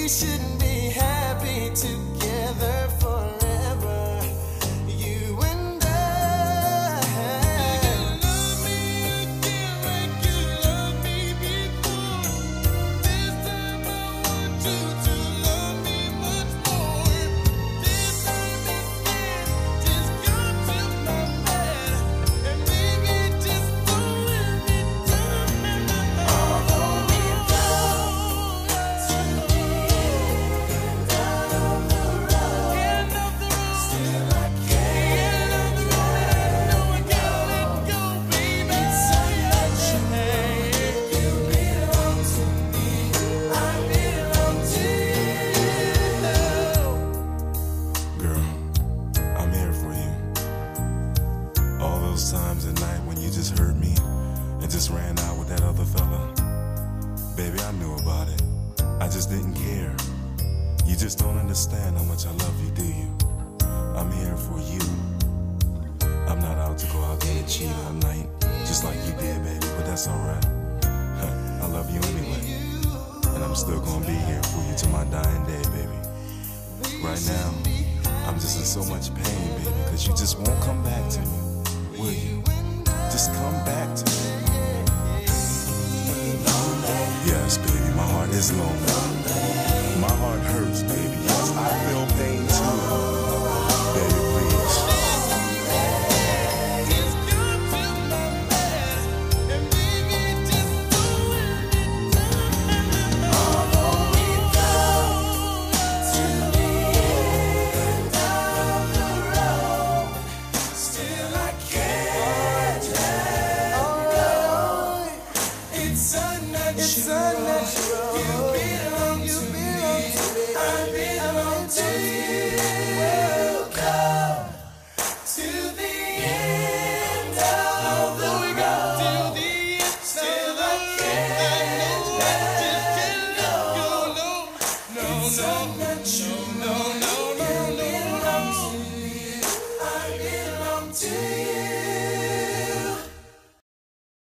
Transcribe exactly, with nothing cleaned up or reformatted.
we shouldn't be happy together forever. You and I. You love me again like you loved me before. This time I want you to love me much more. This time instead, just come to my bed and maybe just don't let me down. Although we go to the end of the road, end of the road, still I can't. End of the road, I know I gotta let go, baby. It's such a shame. You belong to me, I belong to you. Girl, I'm here for you. All those times at night when you just hurt me and just ran out with that other fella. Baby, I knew about it. I just didn't care. You just don't understand how much I love you, do you? I'm here for you. I'm not out to go out there and cheat all night, just like you did, baby, but that's alright. I love you anyway. And I'm still gonna be here for you till my dying day, baby. Right now, I'm just in so much pain, baby, because you just won't come back to me, will you? Just come back to me. Yes, baby, my heart is lonely. My heart hurts, baby. Yes, I feel pain too. Baby, please. Just come to my bed and maybe just don't let me down. Although we go to the end of the road, still I can't let go. It's unnatural. You belong to me, I belong to you. Come to the end of the road, still I can't let go. It's unnatural. You belong to me, I belong to you.